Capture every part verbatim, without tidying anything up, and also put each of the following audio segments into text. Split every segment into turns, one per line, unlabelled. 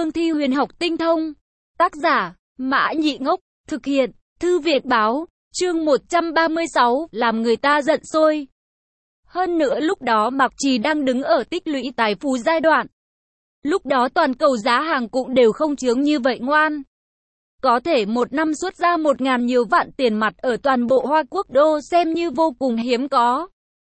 cương thi huyền học tinh thông. Tác giả, Mã Nhị Ngốc, thực hiện, Thư Việt Báo, chương một trăm ba mươi sáu, làm người ta giận sôi. Hơn nữa lúc đó Mạc Trì đang đứng ở tích lũy tài phú giai đoạn. Lúc đó toàn cầu giá hàng cũng đều không chướng như vậy ngoan. Có thể một năm xuất ra một ngàn nhiều vạn tiền mặt ở toàn bộ Hoa Quốc đô xem như vô cùng hiếm có.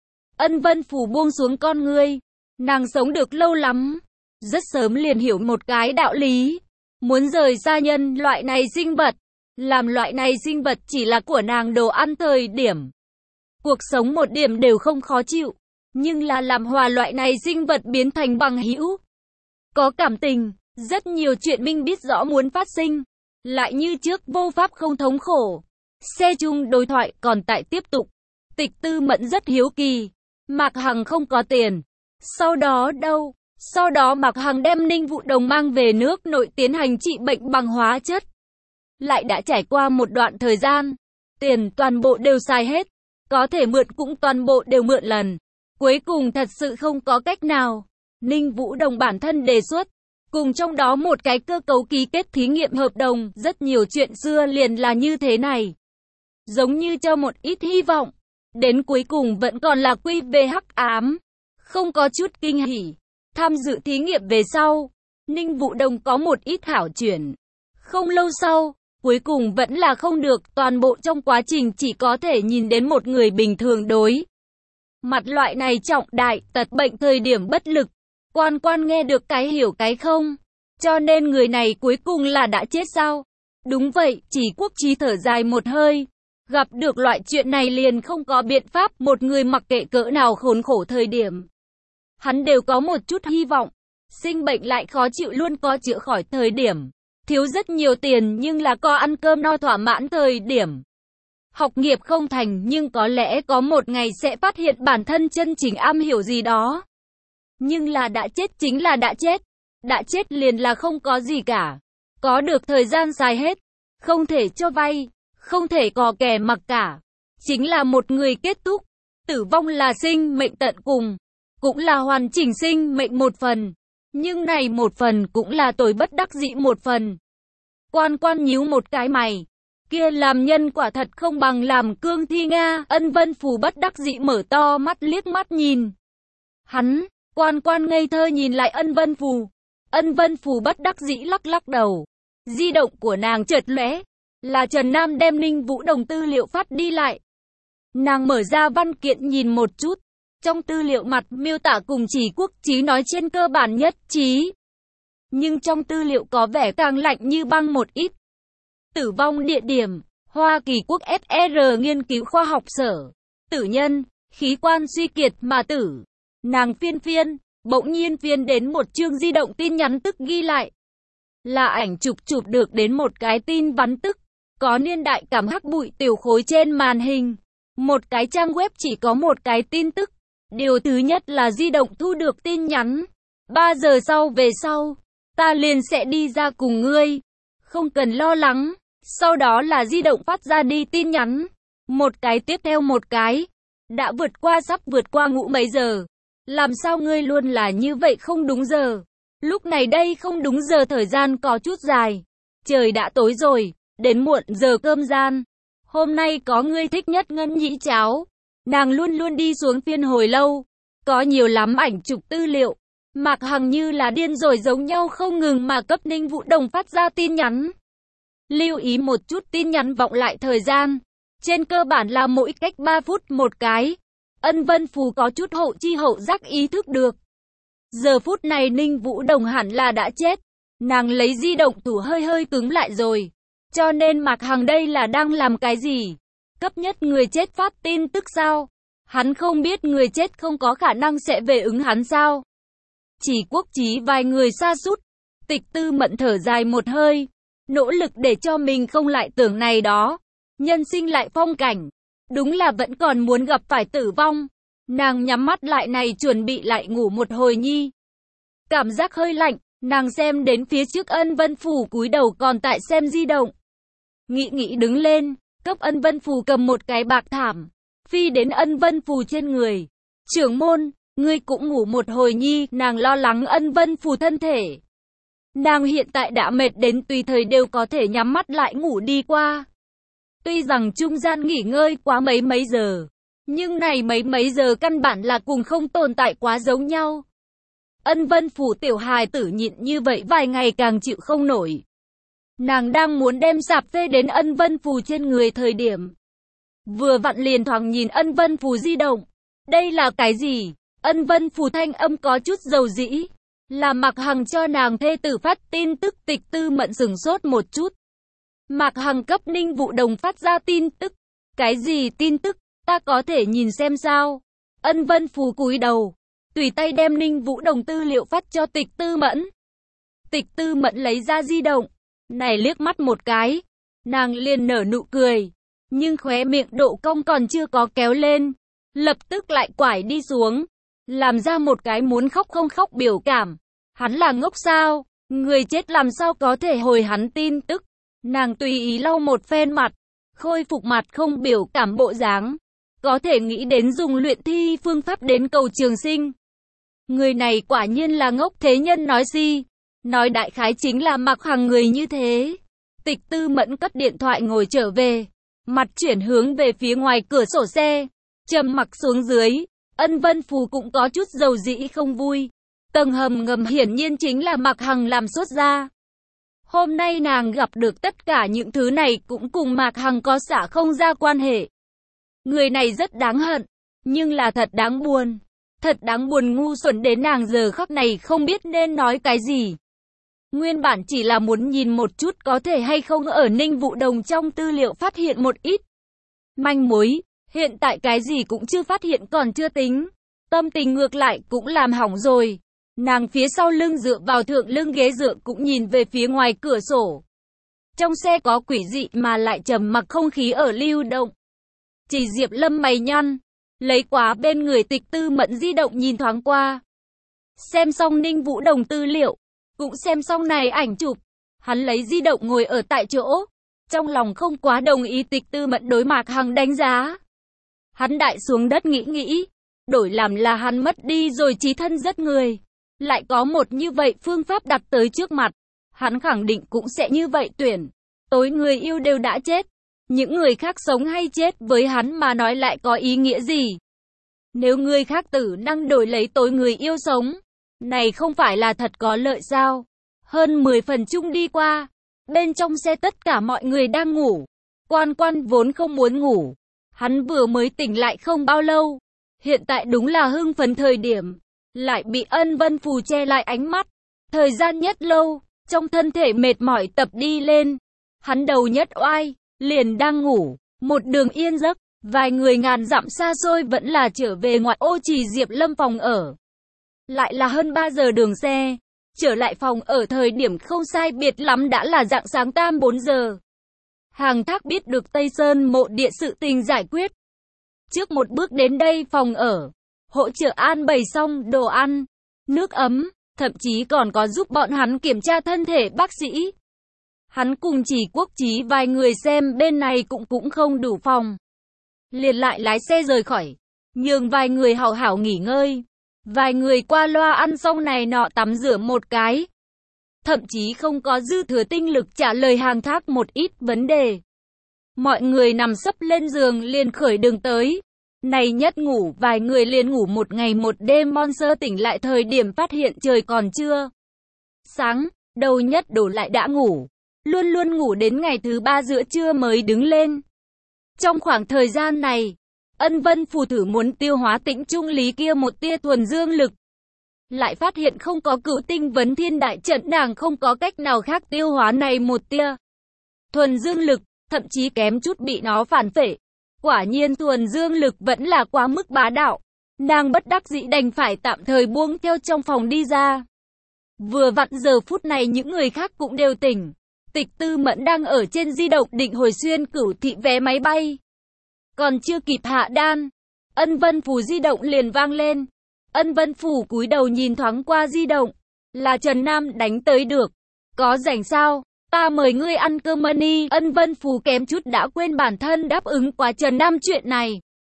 Ân Vân Phủ buông xuống con ngươi. Nàng sống được lâu lắm. Rất sớm liền hiểu một cái đạo lý. Muốn rời xa nhân loại này sinh vật. Làm loại này sinh vật chỉ là của nàng đồ ăn thời điểm. Cuộc sống một điểm đều không khó chịu. Nhưng là làm hòa loại này sinh vật biến thành bằng hữu. Có cảm tình. Rất nhiều chuyện minh biết rõ muốn phát sinh. Lại như trước vô pháp không thống khổ. Xe chung đối thoại còn tại tiếp tục. Tịch Tư Mẫn rất hiếu kỳ. Mạc Hằng không có tiền. Sau đó đâu? Sau đó Mạc Hằng đem Ninh Vũ Đồng mang về nước nội tiến hành trị bệnh bằng hóa chất. Lại đã trải qua một đoạn thời gian. Tiền toàn bộ đều xài hết. Có thể mượn cũng toàn bộ đều mượn lần. Cuối cùng thật sự không có cách nào. Ninh Vũ Đồng bản thân đề xuất. Cùng trong đó một cái cơ cấu ký kết thí nghiệm hợp đồng. Rất nhiều chuyện xưa liền là như thế này. Giống như cho một ít hy vọng. Đến cuối cùng vẫn còn là quy về hắc ám. Không có chút kinh hỉ. Tham dự thí nghiệm về sau. Ninh Vũ Đồng có một ít hảo chuyển. Không lâu sau. Cuối cùng vẫn là không được. Toàn bộ trong quá trình chỉ có thể nhìn đến một người bình thường đối mặt loại này trọng đại tật bệnh thời điểm bất lực. Quan quan nghe được cái hiểu cái không. Cho nên người này cuối cùng là đã chết sao? Đúng vậy, Chỉ Quốc Chí thở dài một hơi. Gặp được loại chuyện này liền không có biện pháp. Một người mặc kệ cỡ nào khốn khổ thời điểm. Hắn đều có một chút hy vọng. Sinh bệnh lại khó chịu luôn có chữa khỏi thời điểm. Thiếu rất nhiều tiền nhưng là có ăn cơm no thỏa mãn thời điểm. Học nghiệp không thành nhưng có lẽ có một ngày sẽ phát hiện bản thân chân chính am hiểu gì đó. Nhưng là đã chết chính là đã chết. Đã chết liền là không có gì cả. Có được thời gian xài hết. Không thể cho vay. Không thể cò kè mặc cả. Chính là một người kết thúc. Tử vong là sinh mệnh tận cùng. Cũng là hoàn chỉnh sinh mệnh một phần. Nhưng này một phần cũng là tôi bất đắc dĩ một phần. Quan quan nhíu một cái mày. Kia làm nhân quả thật không bằng làm cương thi Nga. Ân Vân Phù bất đắc dĩ mở to mắt liếc mắt nhìn. Hắn, quan quan ngây thơ nhìn lại Ân Vân Phù. Ân Vân Phù bất đắc dĩ lắc lắc đầu. Di động của nàng chợt lóe. Là Trần Nam đem Ninh Vũ Đồng tư liệu phát đi lại. Nàng mở ra văn kiện nhìn một chút. Trong tư liệu mặt miêu tả cùng Chỉ Quốc Chí nói trên cơ bản nhất trí. Nhưng trong tư liệu có vẻ càng lạnh như băng một ít. Tử vong địa điểm, Hoa Kỳ Quốc ét rờ nghiên cứu khoa học sở. Tử nhân, khí quan suy kiệt mà tử. Nàng phiên phiên, bỗng nhiên phiên đến một chương di động tin nhắn tức ghi lại. Là ảnh chụp chụp được đến một cái tin vắn tức. Có niên đại cảm hắc bụi tiểu khối trên màn hình. Một cái trang web chỉ có một cái tin tức. Điều thứ nhất là di động thu được tin nhắn. Ba giờ sau về sau, ta liền sẽ đi ra cùng ngươi. Không cần lo lắng. Sau đó là di động phát ra đi tin nhắn. Một cái tiếp theo một cái. Đã vượt qua sắp vượt qua ngũ mấy giờ. Làm sao ngươi luôn là như vậy không đúng giờ. Lúc này đây không đúng giờ thời gian có chút dài. Trời đã tối rồi. Đến muộn giờ cơm gian. Hôm nay có ngươi thích nhất ngân nhĩ cháo. Nàng luôn luôn đi xuống phiên hồi lâu. Có nhiều lắm ảnh chụp tư liệu. Mạc Hằng như là điên rồi giống nhau không ngừng mà cấp Ninh Vũ Đồng phát ra tin nhắn. Lưu ý một chút tin nhắn vọng lại thời gian. Trên cơ bản là mỗi cách ba phút một cái. Ân Vân Phù có chút hậu chi hậu giác ý thức được. Giờ phút này Ninh Vũ Đồng hẳn là đã chết. Nàng lấy di động thủ hơi hơi cứng lại rồi. Cho nên Mạc Hằng đây là đang làm cái gì? Cấp nhất người chết phát tin tức sao? Hắn không biết người chết không có khả năng sẽ về ứng hắn sao? Chỉ Quốc Chí vài người sa sút. Tịch Tư Mẫn thở dài một hơi. Nỗ lực để cho mình không lại tưởng này đó. Nhân sinh lại phong cảnh. Đúng là vẫn còn muốn gặp phải tử vong. Nàng nhắm mắt lại này chuẩn bị lại ngủ một hồi nhi. Cảm giác hơi lạnh. Nàng xem đến phía trước Ân Vân Phù cúi đầu còn tại xem di động. Nghĩ nghĩ đứng lên. Cấp Ân Vân Phù cầm một cái bạc thảm. Phi đến Ân Vân Phù trên người. Trưởng môn, ngươi cũng ngủ một hồi nhi. Nàng lo lắng Ân Vân Phù thân thể. Nàng hiện tại đã mệt đến tùy thời đều có thể nhắm mắt lại ngủ đi qua. Tuy rằng trung gian nghỉ ngơi quá mấy mấy giờ, nhưng này mấy mấy giờ căn bản là cùng không tồn tại quá giống nhau. Ân Vân Phủ tiểu hài tử nhịn như vậy vài ngày càng chịu không nổi. Nàng đang muốn đem sạp phê đến Ân Vân Phù trên người thời điểm. Vừa vặn liền thoáng nhìn Ân Vân Phù di động. Đây là cái gì? Ân Vân Phù thanh âm có chút dầu dĩ. Là Mạc Hằng cho nàng thê tử phát tin tức. Tịch Tư Mẫn sửng sốt một chút. Mạc Hằng cấp Ninh Vũ Đồng phát ra tin tức. Cái gì tin tức? Ta có thể nhìn xem sao? Ân Vân Phù cúi đầu, tùy tay đem Ninh Vũ Đồng tư liệu phát cho Tịch Tư Mẫn. Tịch Tư Mẫn lấy ra di động, này liếc mắt một cái, nàng liền nở nụ cười, nhưng khóe miệng độ cong còn chưa có kéo lên, lập tức lại quải đi xuống, làm ra một cái muốn khóc không khóc biểu cảm. Hắn là ngốc sao? Người chết làm sao có thể hồi hắn tin tức? Nàng tùy ý lau một phen mặt, khôi phục mặt không biểu cảm bộ dáng. Có thể nghĩ đến dùng luyện thi phương pháp đến cầu trường sinh. Người này quả nhiên là ngốc. Thế nhân nói gì? Nói đại khái chính là Mạc Hằng người như thế. Tịch Tư Mẫn cất điện thoại ngồi trở về, mặt chuyển hướng về phía ngoài cửa sổ xe, trầm mặc xuống dưới. Ân Vân Phù cũng có chút dầu dĩ không vui. Tầng hầm ngầm hiển nhiên chính là Mạc Hằng làm sốt ra. Hôm nay nàng gặp được tất cả những thứ này cũng cùng Mạc Hằng có xả không ra quan hệ. Người này rất đáng hận, nhưng là thật đáng buồn. Thật đáng buồn, ngu xuẩn đến nàng giờ khắc này không biết nên nói cái gì. Nguyên bản chỉ là muốn nhìn một chút có thể hay không ở Ninh Vũ Đồng trong tư liệu phát hiện một ít manh mối. Hiện tại cái gì cũng chưa phát hiện còn chưa tính. Tâm tình ngược lại cũng làm hỏng rồi. Nàng phía sau lưng dựa vào thượng lưng ghế dựa cũng nhìn về phía ngoài cửa sổ. Trong xe có quỷ dị mà lại trầm mặc không khí ở lưu động. Chỉ Diệp Lâm mày nhăn, lấy quá bên người Tịch Tư Mẫn di động nhìn thoáng qua. Xem xong Ninh Vũ Đồng tư liệu, cũng xem xong này ảnh chụp. Hắn lấy di động ngồi ở tại chỗ, trong lòng không quá đồng ý Tịch Tư Mẫn đối Mạc Hằng đánh giá. Hắn đại xuống đất nghĩ nghĩ, đổi làm là hắn mất đi rồi trí thân rất người. Lại có một như vậy phương pháp đặt tới trước mặt, hắn khẳng định cũng sẽ như vậy tuyển. Tối người yêu đều đã chết. Những người khác sống hay chết với hắn mà nói lại có ý nghĩa gì? Nếu người khác tử năng đổi lấy tối người yêu sống, này không phải là thật có lợi sao? Hơn mười phần chung đi qua, bên trong xe tất cả mọi người đang ngủ. Quan Quan vốn không muốn ngủ, hắn vừa mới tỉnh lại không bao lâu. Hiện tại đúng là hưng phấn thời điểm, lại bị Ân Vân Phù che lại ánh mắt. Thời gian nhất lâu, trong thân thể mệt mỏi tập đi lên, hắn đầu nhất oai. Liền đang ngủ, một đường yên giấc, vài người ngàn dặm xa xôi vẫn là trở về ngoại ô Chỉ Diệp Lâm phòng ở. Lại là hơn ba giờ đường xe, trở lại phòng ở thời điểm không sai biệt lắm đã là rạng sáng tam bốn giờ. Hàng Thác biết được Tây Sơn mộ địa sự tình giải quyết. Trước một bước đến đây phòng ở, hỗ trợ an bày xong đồ ăn, nước ấm, thậm chí còn có giúp bọn hắn kiểm tra thân thể bác sĩ. Hắn cùng Chỉ Quốc Chí vài người xem bên này cũng cũng không đủ phòng. Liền lại lái xe rời khỏi, nhường vài người hảo hảo nghỉ ngơi. Vài người qua loa ăn xong này nọ tắm rửa một cái. Thậm chí không có dư thừa tinh lực trả lời Hàng Thác một ít vấn đề. Mọi người nằm sấp lên giường liền khởi đường tới. Này nhất ngủ vài người liền ngủ một ngày một đêm. Monster tỉnh lại thời điểm phát hiện trời còn chưa sáng, đầu nhất đổ lại đã ngủ. Luôn luôn ngủ đến ngày thứ ba giữa trưa mới đứng lên. Trong khoảng thời gian này, Ân Vân Phù thử muốn tiêu hóa Tĩnh Trung Lý kia một tia thuần dương lực. Lại phát hiện không có Cửu Tinh Vấn Thiên Đại Trận, nàng không có cách nào khác tiêu hóa này một tia thuần dương lực, thậm chí kém chút bị nó phản phệ. Quả nhiên thuần dương lực vẫn là quá mức bá đạo. Nàng bất đắc dĩ đành phải tạm thời buông theo trong phòng đi ra. Vừa vặn giờ phút này những người khác cũng đều tỉnh. Tịch Tư Mẫn đang ở trên di động định hồi xuyên Cửu thị vé máy bay. Còn chưa kịp hạ đan, Ân Vân Phù di động liền vang lên. Ân Vân Phù cúi đầu nhìn thoáng qua di động. Là Trần Nam đánh tới được. Có rảnh sao? Ta mời ngươi ăn cơm money. Ân Vân Phù kém chút đã quên bản thân đáp ứng qua Trần Nam chuyện này.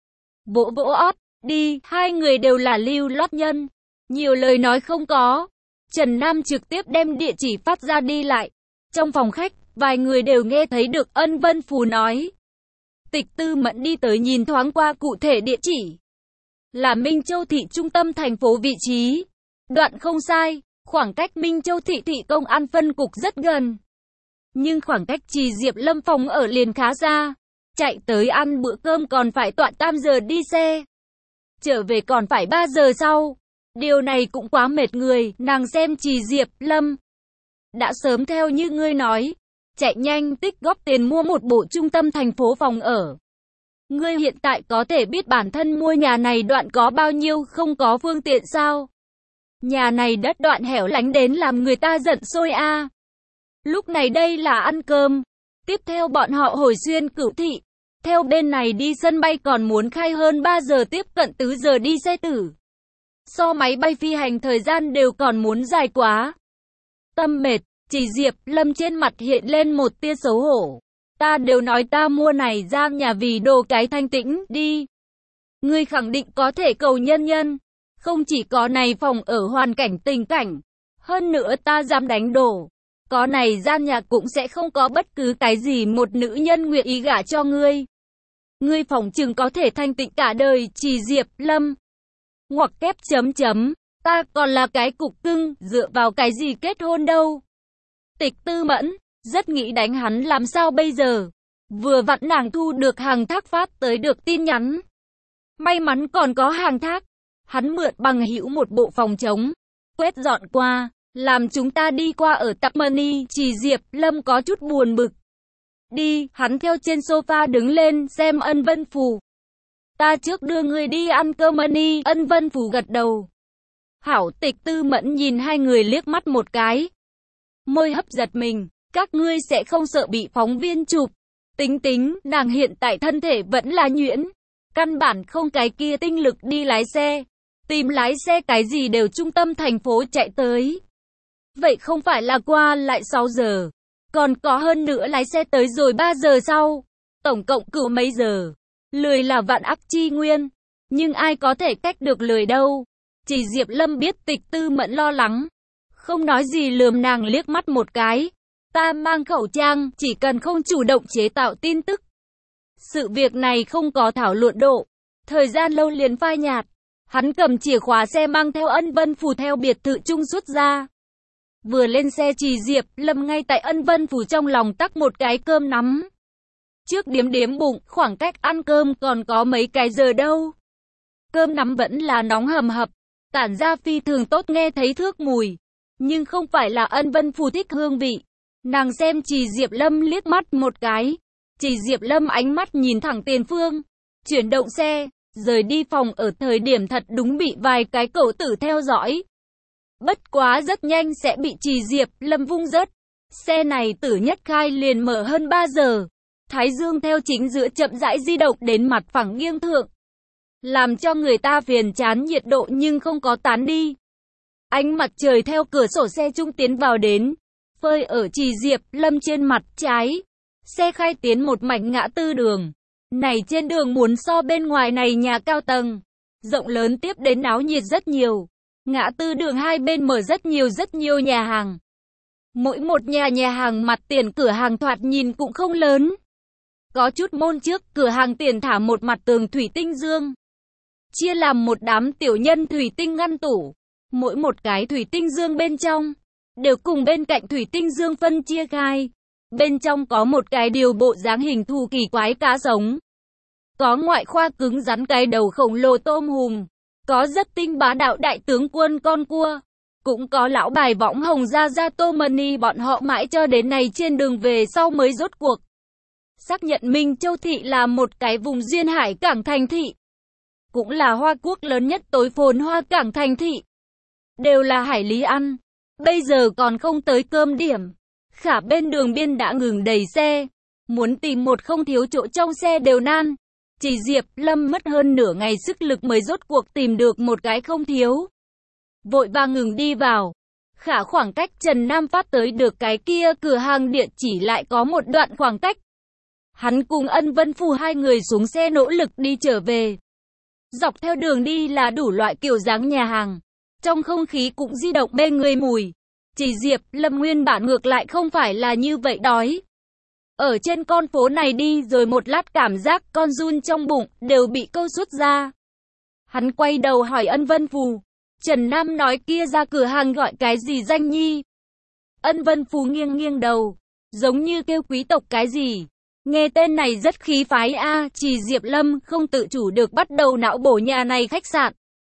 Vỗ vỗ ót, đi, hai người đều là lưu loát nhân. Nhiều lời nói không có. Trần Nam trực tiếp đem địa chỉ phát ra đi lại. Trong phòng khách, vài người đều nghe thấy được Ân Vân Phù nói. Tịch Tư Mẫn đi tới nhìn thoáng qua cụ thể địa chỉ. Là Minh Châu thị trung tâm thành phố vị trí. Đoạn không sai, khoảng cách Minh Châu thị thị công an phân cục rất gần. Nhưng khoảng cách Trì Diệp Lâm phòng ở liền khá xa. Chạy tới ăn bữa cơm còn phải toạn tam giờ đi xe. Trở về còn phải ba giờ sau. Điều này cũng quá mệt người, nàng xem Trì Diệp Lâm. Đã sớm theo như ngươi nói. Chạy nhanh tích góp tiền mua một bộ trung tâm thành phố phòng ở. Ngươi hiện tại có thể biết bản thân mua nhà này đoạn có bao nhiêu không có phương tiện sao? Nhà này đất đoạn hẻo lánh đến làm người ta giận sôi a. À. Lúc này đây là ăn cơm. Tiếp theo bọn họ hồi xuyên Cửu thị. Theo bên này đi sân bay còn muốn khai hơn ba giờ tiếp cận tứ giờ đi xe tử. So máy bay phi hành thời gian đều còn muốn dài quá. Tâm mệt, Trì Diệp Lâm trên mặt hiện lên một tia xấu hổ. Ta đều nói ta mua này ra nhà vì đồ cái thanh tĩnh, đi. Ngươi khẳng định có thể cầu nhân nhân. Không chỉ có này phòng ở hoàn cảnh tình cảnh. Hơn nữa ta dám đánh đổ. Có này gian nhà cũng sẽ không có bất cứ cái gì một nữ nhân nguyện ý gả cho ngươi. Ngươi phòng chừng có thể thanh tịnh cả đời, Trì Diệp Lâm. Ngoặc kép chấm chấm. Ta còn là cái cục cưng, dựa vào cái gì kết hôn đâu. Tịch Tư Mẫn, rất nghĩ đánh hắn làm sao bây giờ. Vừa vặn nàng thu được hàng thác phát tới được tin nhắn. May mắn còn có hàng thác. Hắn mượn bằng hữu một bộ phòng trống. Quét dọn qua, làm chúng ta đi qua ở Tạc Mani. Trì Diệp Lâm có chút buồn bực. Đi, hắn theo trên sofa đứng lên xem Ân Vân Phù. Ta trước đưa người đi ăn cơm Mani. Ân Vân Phù gật đầu. Hảo. Tịch Tư Mẫn nhìn hai người liếc mắt một cái. Môi hấp giật mình. Các ngươi sẽ không sợ bị phóng viên chụp. Tính tính, nàng hiện tại thân thể vẫn là nhuyễn. Căn bản không cái kia tinh lực đi lái xe. Tìm lái xe cái gì đều trung tâm thành phố chạy tới. Vậy không phải là qua lại sáu giờ. Còn có hơn nữa lái xe tới rồi ba giờ sau. Tổng cộng cửu mấy giờ. Lười là vạn ác chi nguyên. Nhưng ai có thể cách được lười đâu. Chỉ Diệp Lâm biết Tịch Tư Mẫn lo lắng. Không nói gì lườm nàng liếc mắt một cái. Ta mang khẩu trang, chỉ cần không chủ động chế tạo tin tức. Sự việc này không có thảo luận độ. Thời gian lâu liền phai nhạt. Hắn cầm chìa khóa xe mang theo Ân Vân Phù theo biệt thự trung xuất ra. Vừa lên xe Trì Diệp Lâm ngay tại Ân Vân Phù trong lòng tắc một cái cơm nắm. Trước điếm điếm bụng, khoảng cách ăn cơm còn có mấy cái giờ đâu. Cơm nắm vẫn là nóng hầm hập, tản ra phi thường tốt nghe thấy thước mùi. Nhưng không phải là Ân Vân Phù thích hương vị. Nàng xem Trì Diệp Lâm liếc mắt một cái. Trì Diệp Lâm ánh mắt nhìn thẳng tiền phương. Chuyển động xe, rời đi phòng ở thời điểm thật đúng bị vài cái cẩu tử theo dõi. Bất quá rất nhanh sẽ bị Trì Diệp Lâm vung rớt. Xe này tử nhất khai liền mở hơn ba giờ. Thái dương theo chính giữa chậm rãi di động đến mặt phẳng nghiêng thượng. Làm cho người ta phiền chán nhiệt độ nhưng không có tán đi. Ánh mặt trời theo cửa sổ xe trung tiến vào đến. Phơi ở Trì Diệp Lâm trên mặt trái. Xe khai tiến một mảnh ngã tư đường. Này trên đường muốn so bên ngoài này nhà cao tầng. Rộng lớn tiếp đến náo nhiệt rất nhiều. Ngã tư đường hai bên mở rất nhiều rất nhiều nhà hàng. Mỗi một nhà nhà hàng mặt tiền cửa hàng thoạt nhìn cũng không lớn. Có chút môn trước cửa hàng tiền thả một mặt tường thủy tinh dương. Chia làm một đám tiểu nhân thủy tinh ngăn tủ. Mỗi một cái thủy tinh dương bên trong đều cùng bên cạnh thủy tinh dương phân chia khai. Bên trong có một cái điều bộ dáng hình thù kỳ quái cá sống. Có ngoại khoa cứng rắn cái đầu khổng lồ tôm hùm. Có rất tinh bá đạo đại tướng quân con cua. Cũng có lão bài võng hồng ra ra Tô Mani bọn họ mãi cho đến này trên đường về sau mới rốt cuộc xác nhận Minh Châu thị là một cái vùng duyên hải cảng thành thị. Cũng là Hoa Quốc lớn nhất tối phồn hoa cảng thành thị. Đều là hải lý ăn. Bây giờ còn không tới cơm điểm. Khả bên đường biên đã ngừng đầy xe. Muốn tìm một không thiếu chỗ trong xe đều nan. Chỉ Diệp Lâm mất hơn nửa ngày sức lực mới rốt cuộc tìm được một cái không thiếu. Vội vàng ngừng đi vào. Khả khoảng cách Trần Nam phát tới được cái kia cửa hàng địa chỉ lại có một đoạn khoảng cách. Hắn cùng Ân Vân Phù hai người xuống xe nỗ lực đi trở về. Dọc theo đường đi là đủ loại kiểu dáng nhà hàng. trong không khí cũng di động mê người mùi. Chỉ Diệp Lâm nguyên bản ngược lại không phải là như vậy đói. Ở trên con phố này đi rồi một lát cảm giác con giun trong bụng đều bị câu xuất ra. Hắn quay đầu hỏi Ân Vân Phù. Trần Nam nói kia ra cửa hàng gọi cái gì danh nhi? Ân Vân Phù nghiêng nghiêng đầu, giống như kêu quý tộc cái gì. Nghe tên này rất khí phái a. Chỉ Diệp Lâm không tự chủ được bắt đầu não bổ nhà này khách sạn.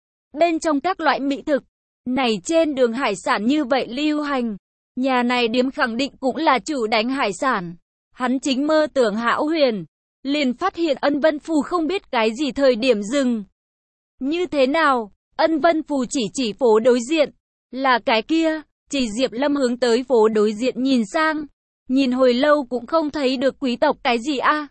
Bên trong các loại mỹ thực, này trên đường hải sản như vậy lưu hành. Nhà này điếm khẳng định cũng là chủ đánh hải sản. Hắn chính mơ tưởng hão huyền, liền phát hiện Ân Vân Phù không biết cái gì thời điểm dừng. Như thế nào? Ân Vân Phù chỉ chỉ phố đối diện. Là cái kia. Chỉ Diệp Lâm hướng tới phố đối diện nhìn sang. Nhìn hồi lâu cũng không thấy được quý tộc cái gì a.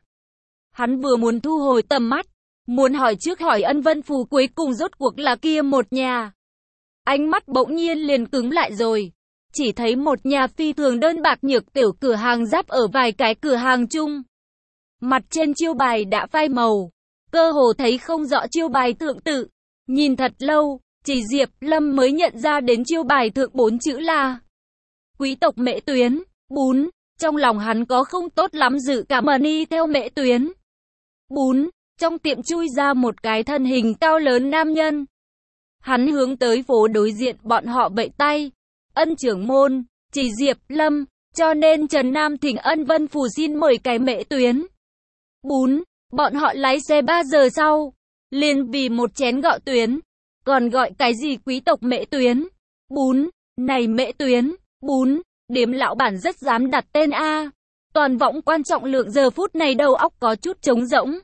Hắn vừa muốn thu hồi tầm mắt, muốn hỏi trước hỏi Ân Vân Phù cuối cùng rốt cuộc là kia một nhà. Ánh mắt bỗng nhiên liền cứng lại rồi. Chỉ thấy một nhà phi thường đơn bạc nhược tiểu cửa hàng giáp ở vài cái cửa hàng chung. Mặt trên chiêu bài đã phai màu, cơ hồ thấy không rõ chiêu bài thượng tự. Nhìn thật lâu, chỉ Diệp Lâm mới nhận ra đến chiêu bài thượng bốn chữ là quý tộc Mễ Tuyến, bún. Trong lòng hắn có không tốt lắm dự cảm ẩn y theo Mễ Tuyến, bún. Trong tiệm chui ra một cái thân hình cao lớn nam nhân. Hắn hướng tới phố đối diện bọn họ vẫy tay. Ân trưởng môn, chỉ Diệp Lâm, cho nên Trần Nam thỉnh Ân Vân Phù xin mời cái Mễ Tuyến, bún. Bọn họ lái xe ba giờ sau, liền vì một chén gạo tuyến, còn gọi cái gì quý tộc Mễ Tuyến, bún. Này Mễ Tuyến, bún, điếm lão bản rất dám đặt tên a. Toàn võng quan trọng lượng giờ phút này đầu óc có chút trống rỗng.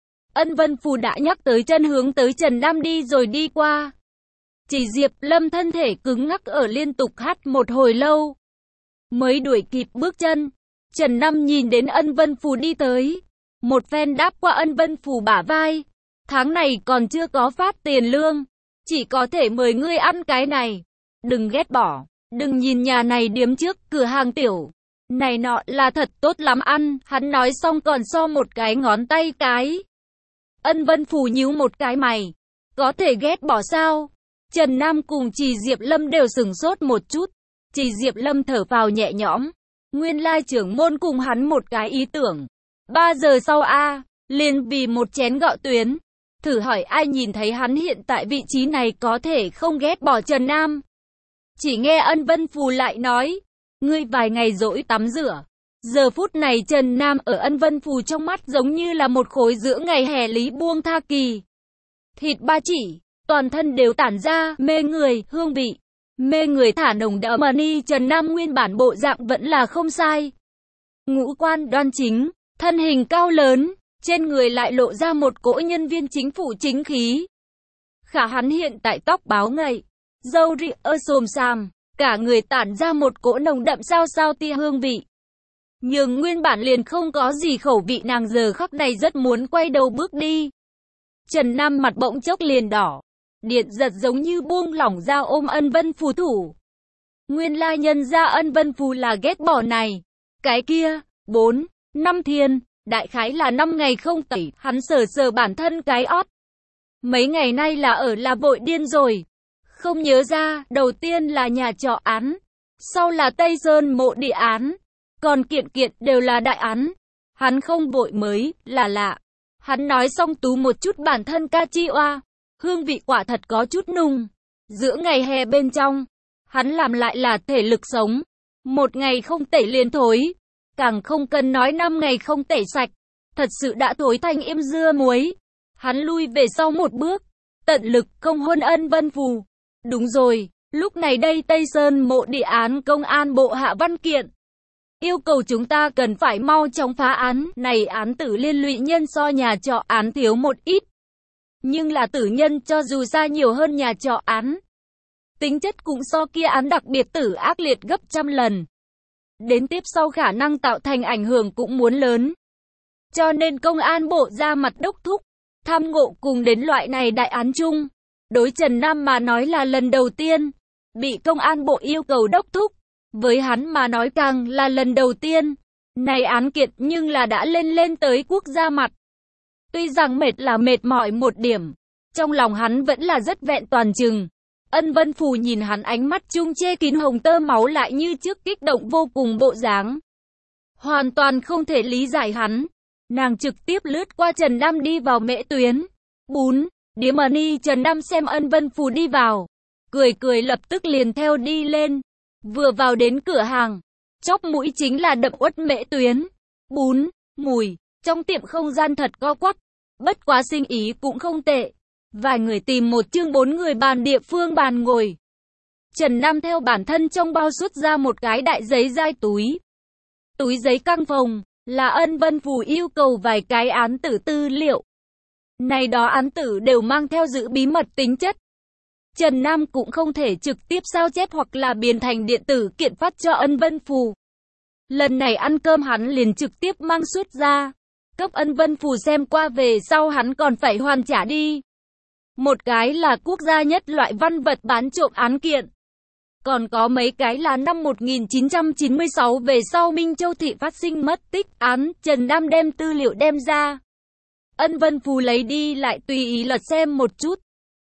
Ân Vân Phù đã nhắc tới chân hướng tới Trần Nam đi rồi đi qua. Chỉ Diệp Lâm thân thể cứng ngắc ở liên tục hát một hồi lâu, mới đuổi kịp bước chân. Trần Nam nhìn đến Ân Vân Phù đi tới, một phen đáp qua Ân Vân Phù bả vai. Tháng này còn chưa có phát tiền lương, chỉ có thể mời ngươi ăn cái này. Đừng ghét bỏ, đừng nhìn nhà này điếm trước cửa hàng tiểu này nọ là thật tốt lắm ăn. Hắn nói xong còn so một cái ngón tay cái. Ân Vân Phù nhíu một cái mày, có thể ghét bỏ sao? Trần Nam cùng Chỉ Diệp Lâm đều sửng sốt một chút. Chỉ Diệp Lâm thở phào nhẹ nhõm. Nguyên lai trưởng môn cùng hắn một cái ý tưởng. Ba giờ sau a, liền vì một chén gạo tuyến. Thử hỏi ai nhìn thấy hắn hiện tại vị trí này có thể không ghét bỏ Trần Nam. Chỉ nghe Ân Vân Phù lại nói, ngươi vài ngày rỗi tắm rửa. Giờ phút này Trần Nam ở Ân Vân Phù trong mắt giống như là một khối giữa ngày hè lý buông tha kỳ. Thịt ba chỉ, toàn thân đều tản ra, mê người, hương vị. Mê người thả nồng đậm mà ni. Trần Nam nguyên bản bộ dạng vẫn là không sai. Ngũ quan đoan chính, thân hình cao lớn, trên người lại lộ ra một cỗ nhân viên chính phủ chính khí. Khả hắn hiện tại tóc báo ngậy, râu rịa xồm xàm, cả người tản ra một cỗ nồng đậm sao sao tia hương vị. Nhưng nguyên bản liền không có gì khẩu vị nàng giờ khắc này rất muốn quay đầu bước đi. Trần Nam mặt bỗng chốc liền đỏ, điện giật giống như buông lỏng ra ôm Ân Vân Phù thủ. Nguyên lai nhân ra Ân Vân Phù là ghét bỏ này, cái kia, bốn, năm thiên, đại khái là năm ngày không tẩy, hắn sờ sờ bản thân cái ót. Mấy ngày nay là ở là vội điên rồi. Không nhớ ra, đầu tiên là nhà trọ án, sau là Tây Sơn mộ địa án, còn kiện kiện đều là đại án. Hắn không vội mới là lạ. Hắn nói xong tú một chút bản thân ca chi oa, hương vị quả thật có chút nùng. Giữa ngày hè bên trong, hắn làm lại là thể lực sống. Một ngày không tẩy liền thối, càng không cần nói năm ngày không tẩy sạch, thật sự đã thối thành im dưa muối. Hắn lui về sau một bước, tận lực không hôn Ân Vân Phù. Đúng rồi, lúc này đây Tây Sơn mộ địa án công an bộ hạ văn kiện, yêu cầu chúng ta cần phải mau chóng phá án. Này án tử liên lụy nhân so nhà trọ án thiếu một ít, nhưng là tử nhân cho dù ra nhiều hơn nhà trọ án, tính chất cũng so kia án đặc biệt tử ác liệt gấp trăm lần. Đến tiếp sau khả năng tạo thành ảnh hưởng cũng muốn lớn. Cho nên công an bộ ra mặt đốc thúc, tham ngộ cùng đến loại này đại án chung. Đối Trần Nam mà nói là lần đầu tiên bị công an bộ yêu cầu đốc thúc, với hắn mà nói càng là lần đầu tiên. Này án kiện nhưng là đã lên lên tới quốc gia mặt. Tuy rằng mệt là mệt mỏi một điểm, trong lòng hắn vẫn là rất vẹn toàn chừng. Ân Vân Phù nhìn hắn ánh mắt trung che kín hồng tơ máu lại như trước kích động vô cùng bộ dáng. Hoàn toàn không thể lý giải hắn. Nàng trực tiếp lướt qua Trần Nam đi vào mễ tuyến. Bún, Điếm Money Trần Nam xem Ân Vân Phù đi vào. Cười cười lập tức liền theo đi lên. Vừa vào đến cửa hàng. Chóp mũi chính là đậm uất mễ tuyến. Bún, mùi, trong tiệm không gian thật co quắp. Bất quá sinh ý cũng không tệ. Vài người tìm một chương bốn người bàn địa phương bàn ngồi. Trần Nam theo bản thân trong bao xuất ra một cái đại giấy dai túi. Túi giấy căng phồng, là Ân Vân Phù yêu cầu vài cái án tử tư liệu. Này đó án tử đều mang theo giữ bí mật tính chất. Trần Nam cũng không thể trực tiếp sao chép hoặc là biến thành điện tử kiện phát cho Ân Vân Phù. Lần này ăn cơm hắn liền trực tiếp mang xuất ra. Cấp Ân Vân Phù xem qua về sau hắn còn phải hoàn trả đi. Một cái là quốc gia nhất loại văn vật bán trộm án kiện. Còn có mấy cái là năm một nghìn chín trăm chín mươi sáu về sau Minh Châu Thị phát sinh mất tích án, Trần Nam đem tư liệu đem ra. Ân Vân Phù lấy đi lại tùy ý lật xem một chút.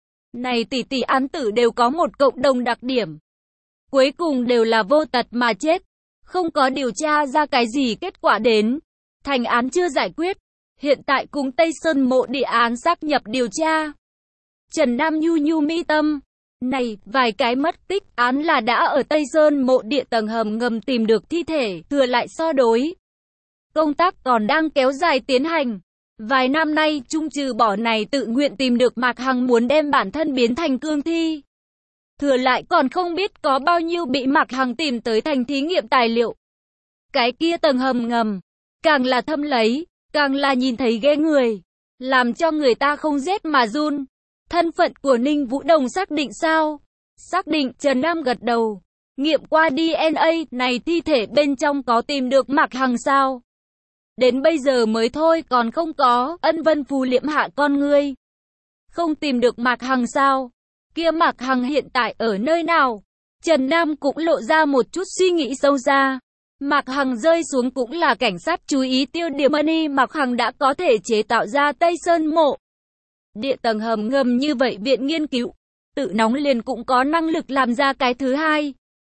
Này tỷ tỷ án tử đều có một cộng đồng đặc điểm. Cuối cùng đều là vô tật mà chết. Không có điều tra ra cái gì kết quả đến. Thành án chưa giải quyết. Hiện tại cùng Tây Sơn mộ địa án xác nhập điều tra. Trần Nam nhu nhu mi tâm. Này, vài cái mất tích án là đã ở Tây Sơn mộ địa tầng hầm ngầm tìm được thi thể, thừa lại so đối. Công tác còn đang kéo dài tiến hành. Vài năm nay, trung trừ bỏ này tự nguyện tìm được Mạc Hằng muốn đem bản thân biến thành cương thi. Thừa lại còn không biết có bao nhiêu bị Mạc Hằng tìm tới thành thí nghiệm tài liệu. Cái kia tầng hầm ngầm, càng là thâm lấy, càng là nhìn thấy ghê người, làm cho người ta không rét mà run. Thân phận của Ninh Vũ Đồng xác định sao? Xác định, Trần Nam gật đầu. Nghiệm qua đê en a, này thi thể bên trong có tìm được Mạc Hằng sao? Đến bây giờ mới thôi, còn không có. Ân Vân Phù liệm hạ con ngươi. Không tìm được Mạc Hằng sao? Kia Mạc Hằng hiện tại ở nơi nào? Trần Nam cũng lộ ra một chút suy nghĩ sâu xa. Mạc Hằng rơi xuống cũng là cảnh sát chú ý tiêu điểm money. Mạc Hằng đã có thể chế tạo ra Tây Sơn mộ địa tầng hầm ngầm như vậy, viện nghiên cứu tự nóng liền cũng có năng lực làm ra cái thứ hai.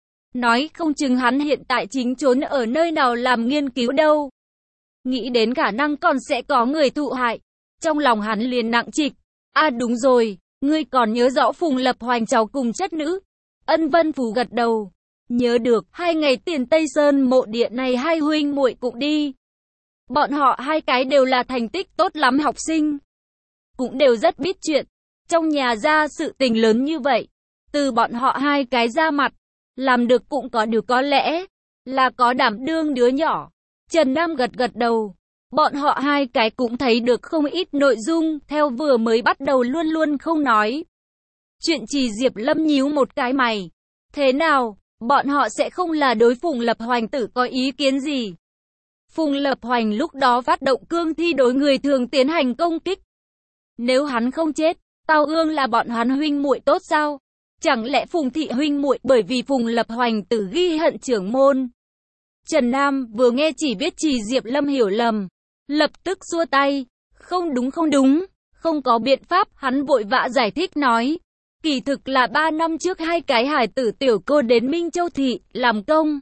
Nói không chừng hắn hiện tại chính trốn ở nơi nào làm nghiên cứu đâu. Nghĩ đến khả năng còn sẽ có người thụ hại, trong lòng hắn liền nặng trịch. À đúng rồi, ngươi còn nhớ rõ Phùng Lập Hoành cháu cùng chất nữ? Ân Vân Phù gật đầu. Nhớ được, hai ngày tiền Tây Sơn mộ địa này hai huynh muội cũng đi. Bọn họ hai cái đều là thành tích tốt lắm học sinh. Cũng đều rất biết chuyện. Trong nhà ra sự tình lớn như vậy, từ bọn họ hai cái ra mặt, làm được cũng có điều, có lẽ là có đảm đương đứa nhỏ. Trần Nam gật gật đầu. Bọn họ hai cái cũng thấy được không ít nội dung, theo vừa mới bắt đầu luôn luôn không nói. Chuyện Trì Diệp Lâm nhíu một cái mày. Thế nào, bọn họ sẽ không là đối Phùng Lập Hoành tử có ý kiến gì? Phùng Lập Hoành lúc đó phát động cương thi đối người thường tiến hành công kích. Nếu hắn không chết, Tào Ương là bọn hắn huynh muội tốt sao? Chẳng lẽ Phùng thị huynh muội bởi vì Phùng Lập Hoành tử ghi hận trưởng môn? Trần Nam vừa nghe chỉ biết Trì Diệp Lâm hiểu lầm, lập tức xua tay. Không đúng không đúng, không có biện pháp. Hắn vội vã giải thích nói. Kỳ thực là ba năm trước hai cái hài tử tiểu cô đến Minh Châu Thị làm công,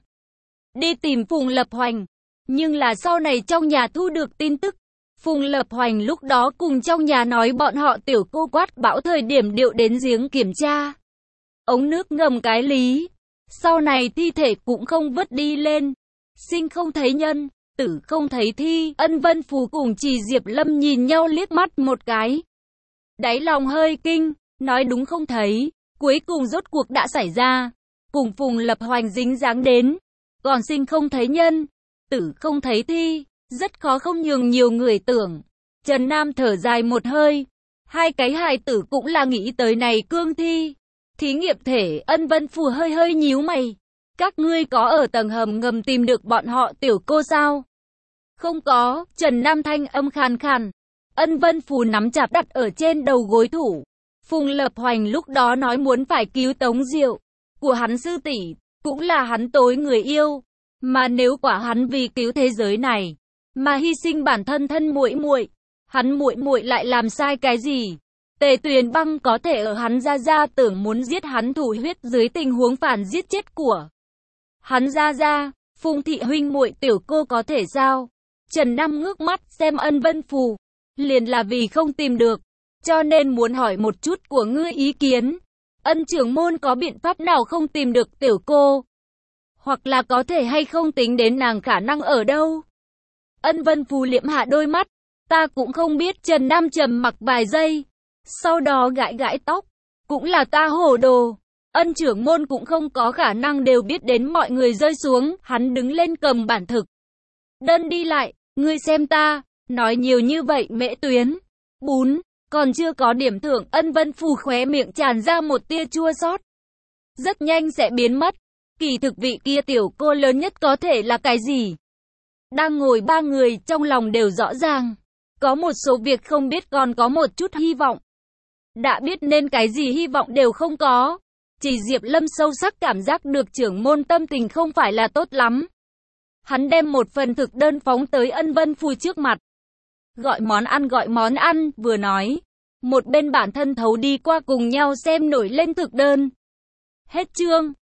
đi tìm Phùng Lập Hoành. Nhưng là sau này trong nhà thu được tin tức, Phùng Lập Hoành lúc đó cùng trong nhà nói bọn họ tiểu cô quát bão thời điểm điệu đến giếng kiểm tra ống nước ngầm cái lý. Sau này thi thể cũng không vứt đi lên. Sinh không thấy nhân, tử không thấy thi. Ân Vân Phù cùng Trì Diệp Lâm nhìn nhau liếc mắt một cái. Đáy lòng hơi kinh, nói đúng không thấy. Cuối cùng rốt cuộc đã xảy ra. Cùng Phùng Lập Hoành dính dáng đến. Còn sinh không thấy nhân, tử không thấy thi. Rất khó không nhường nhiều người tưởng. Trần Nam thở dài một hơi. Hai cái hài tử cũng là nghĩ tới này cương thi. Thí nghiệm thể. Ân Vân Phù hơi hơi nhíu mày. Các ngươi có ở tầng hầm ngầm tìm được bọn họ tiểu cô sao? Không có. Trần Nam thanh âm khàn khàn. Ân Vân Phù nắm chặt đặt ở trên đầu gối thủ. Phùng Lập Hoành lúc đó nói muốn phải cứu Tống Diệu, của hắn sư tỷ, cũng là hắn tối người yêu. Mà nếu quả hắn vì cứu thế giới này mà hy sinh bản thân thân muội muội, hắn muội muội lại làm sai cái gì? Tề Tuyền Băng có thể ở hắn gia gia tưởng muốn giết hắn thủ huyết dưới tình huống phản giết chết của hắn gia gia. Phùng thị huynh muội tiểu cô có thể sao? Trần Nam ngước mắt xem Ân Vân Phù, liền là vì không tìm được, cho nên muốn hỏi một chút của ngươi ý kiến. Ân trưởng môn có biện pháp nào không tìm được tiểu cô? Hoặc là có thể hay không tính đến nàng khả năng ở đâu? Ân Vân Phù liệm hạ đôi mắt, ta cũng không biết. Trần Nam trầm mặc vài giây, sau đó gãi gãi tóc, cũng là ta hồ đồ. Ân trưởng môn cũng không có khả năng đều biết đến mọi người rơi xuống. Hắn đứng lên cầm bản thực đơn đi lại, ngươi xem ta, nói nhiều như vậy Mễ Tuyến, bún, còn chưa có điểm thưởng. Ân Vân Phù khóe miệng tràn ra một tia chua xót. Rất nhanh sẽ biến mất. Kỳ thực vị kia tiểu cô lớn nhất có thể là cái gì? Đang ngồi ba người trong lòng đều rõ ràng. Có một số việc không biết, còn có một chút hy vọng. Đã biết nên cái gì hy vọng đều không có. Chỉ Diệp Lâm sâu sắc cảm giác được trưởng môn tâm tình không phải là tốt lắm. Hắn đem một phần thực đơn phóng tới Ân Vân Phù trước mặt. Gọi món ăn gọi món ăn, vừa nói. Một bên bản thân thấu đi qua cùng nhau xem nổi lên thực đơn. Hết chương.